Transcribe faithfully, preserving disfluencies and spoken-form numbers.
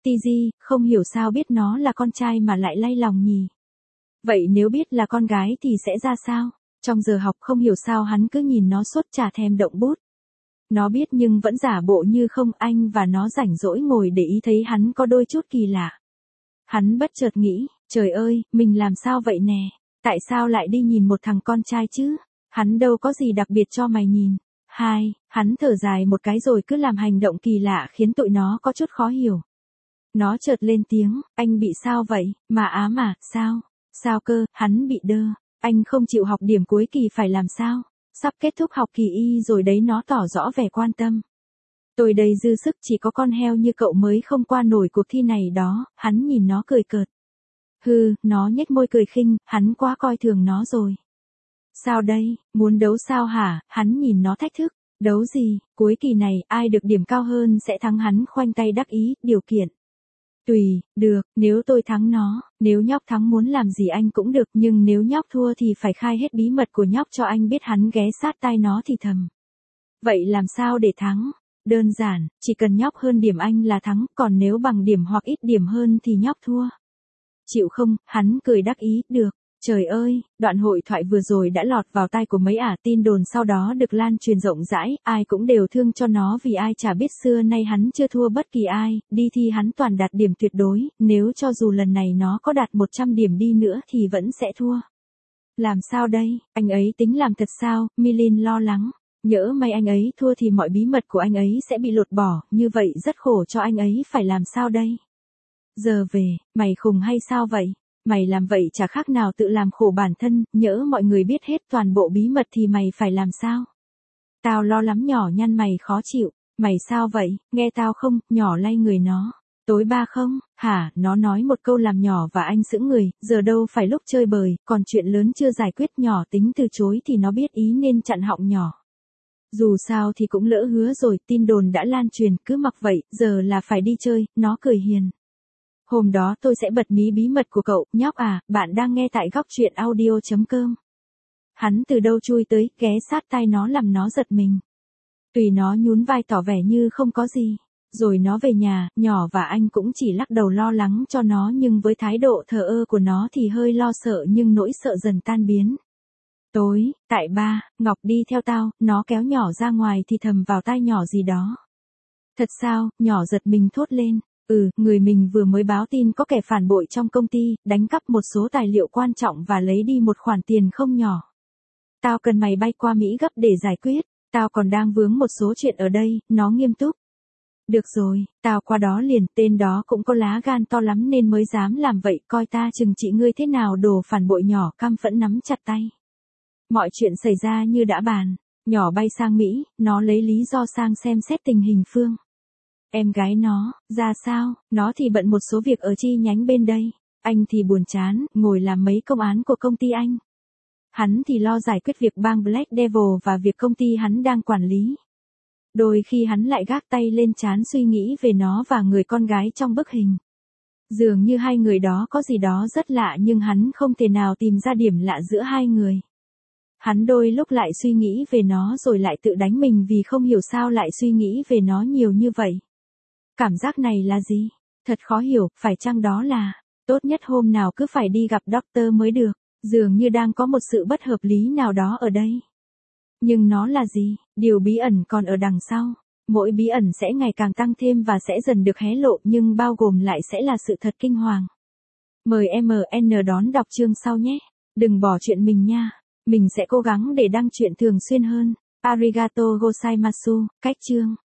Tiji, không hiểu sao biết nó là con trai mà lại lay lòng nhỉ. Vậy nếu biết là con gái thì sẽ ra sao? Trong giờ học không hiểu sao hắn cứ nhìn nó suốt chả thèm động bút. Nó biết nhưng vẫn giả bộ như không, anh và nó rảnh rỗi ngồi để ý thấy hắn có đôi chút kỳ lạ. Hắn bất chợt nghĩ, trời ơi, mình làm sao vậy nè? Tại sao lại đi nhìn một thằng con trai chứ? Hắn đâu có gì đặc biệt cho mày nhìn. Hai, hắn thở dài một cái rồi cứ làm hành động kỳ lạ khiến tụi nó có chút khó hiểu. Nó chợt lên tiếng, anh bị sao vậy? Mà á mà, sao? Sao cơ? Hắn bị đơ. Anh không chịu học điểm cuối kỳ phải làm sao? Sắp kết thúc học kỳ y rồi đấy, nó tỏ rõ vẻ quan tâm. Tôi đầy dư sức, chỉ có con heo như cậu mới không qua nổi cuộc thi này đó. Hắn nhìn nó cười cợt. Hừ, nó nhếch môi cười khinh, hắn quá coi thường nó rồi. Sao đây, muốn đấu sao hả? Hắn nhìn nó thách thức. Đấu gì, cuối kỳ này ai được điểm cao hơn sẽ thắng. Hắn khoanh tay đắc ý, điều kiện. Tùy, được, nếu tôi thắng nó, nếu nhóc thắng muốn làm gì anh cũng được, nhưng nếu nhóc thua thì phải khai hết bí mật của nhóc cho anh biết. Hắn ghé sát tai nó thì thầm. Vậy làm sao để thắng? Đơn giản, chỉ cần nhóc hơn điểm anh là thắng, còn nếu bằng điểm hoặc ít điểm hơn thì nhóc thua. Chịu không? Hắn cười đắc ý, được. Trời ơi, đoạn hội thoại vừa rồi đã lọt vào tai của mấy ả tin đồn, sau đó được lan truyền rộng rãi, ai cũng đều thương cho nó vì ai chả biết xưa nay hắn chưa thua bất kỳ ai, đi thi hắn toàn đạt điểm tuyệt đối, nếu cho dù lần này nó có đạt một trăm điểm đi nữa thì vẫn sẽ thua. Làm sao đây, anh ấy tính làm thật sao? Milin lo lắng, nhỡ may anh ấy thua thì mọi bí mật của anh ấy sẽ bị lột bỏ, như vậy rất khổ cho anh ấy, phải làm sao đây? Giờ về, mày khùng hay sao vậy? Mày làm vậy chả khác nào tự làm khổ bản thân, nhỡ mọi người biết hết toàn bộ bí mật thì mày phải làm sao? Tao lo lắm. Nhỏ nhăn mày khó chịu. Mày sao vậy, nghe tao không? Nhỏ lay người nó. Tối ba không? Hả? Nó nói một câu làm nhỏ và anh sững người, giờ đâu phải lúc chơi bời, còn chuyện lớn chưa giải quyết. Nhỏ tính từ chối thì nó biết ý nên chặn họng nhỏ. Dù sao thì cũng lỡ hứa rồi, tin đồn đã lan truyền, cứ mặc vậy, giờ là phải đi chơi. Nó cười hiền. Hôm đó tôi sẽ bật mí bí mật của cậu, nhóc à. Bạn đang nghe tại góc truyện audio chấm com. Hắn từ đâu chui tới, ghé sát tai nó làm nó giật mình. Tùy nó nhún vai tỏ vẻ như không có gì. Rồi nó về nhà, nhỏ và anh cũng chỉ lắc đầu lo lắng cho nó, nhưng với thái độ thờ ơ của nó thì hơi lo sợ, nhưng nỗi sợ dần tan biến. Tối, tại ba, Ngọc đi theo tao. Nó kéo nhỏ ra ngoài thì thầm vào tai nhỏ gì đó. Thật sao? Nhỏ giật mình thốt lên. Ừ, người mình vừa mới báo tin có kẻ phản bội trong công ty, đánh cắp một số tài liệu quan trọng và lấy đi một khoản tiền không nhỏ. Tao cần mày bay qua Mỹ gấp để giải quyết. Tao còn đang vướng một số chuyện ở đây. Nó nghiêm túc. Được rồi, tao qua đó liền. Tên đó cũng có lá gan to lắm nên mới dám làm vậy. Coi ta chừng trị ngươi thế nào, đồ phản bội. Nhỏ căm phẫn nắm chặt tay. Mọi chuyện xảy ra như đã bàn. Nhỏ bay sang Mỹ, nó lấy lý do sang xem xét tình hình Phương. Em gái nó, ra sao? Nó thì bận một số việc ở chi nhánh bên đây. Anh thì buồn chán, ngồi làm mấy công án của công ty anh. Hắn thì lo giải quyết việc bang Black Devil và việc công ty hắn đang quản lý. Đôi khi hắn lại gác tay lên trán suy nghĩ về nó và người con gái trong bức hình. Dường như hai người đó có gì đó rất lạ, nhưng hắn không thể nào tìm ra điểm lạ giữa hai người. Hắn đôi lúc lại suy nghĩ về nó rồi lại tự đánh mình vì không hiểu sao lại suy nghĩ về nó nhiều như vậy. Cảm giác này là gì? Thật khó hiểu, phải chăng đó là, tốt nhất hôm nào cứ phải đi gặp doctor mới được, dường như đang có một sự bất hợp lý nào đó ở đây. Nhưng nó là gì? Điều bí ẩn còn ở đằng sau. Mỗi bí ẩn sẽ ngày càng tăng thêm và sẽ dần được hé lộ, nhưng bao gồm lại sẽ là sự thật kinh hoàng. Mời em en đón đọc chương sau nhé. Đừng bỏ chuyện mình nha. Mình sẽ cố gắng để đăng chuyện thường xuyên hơn. Arigato gozaimasu. Cách chương.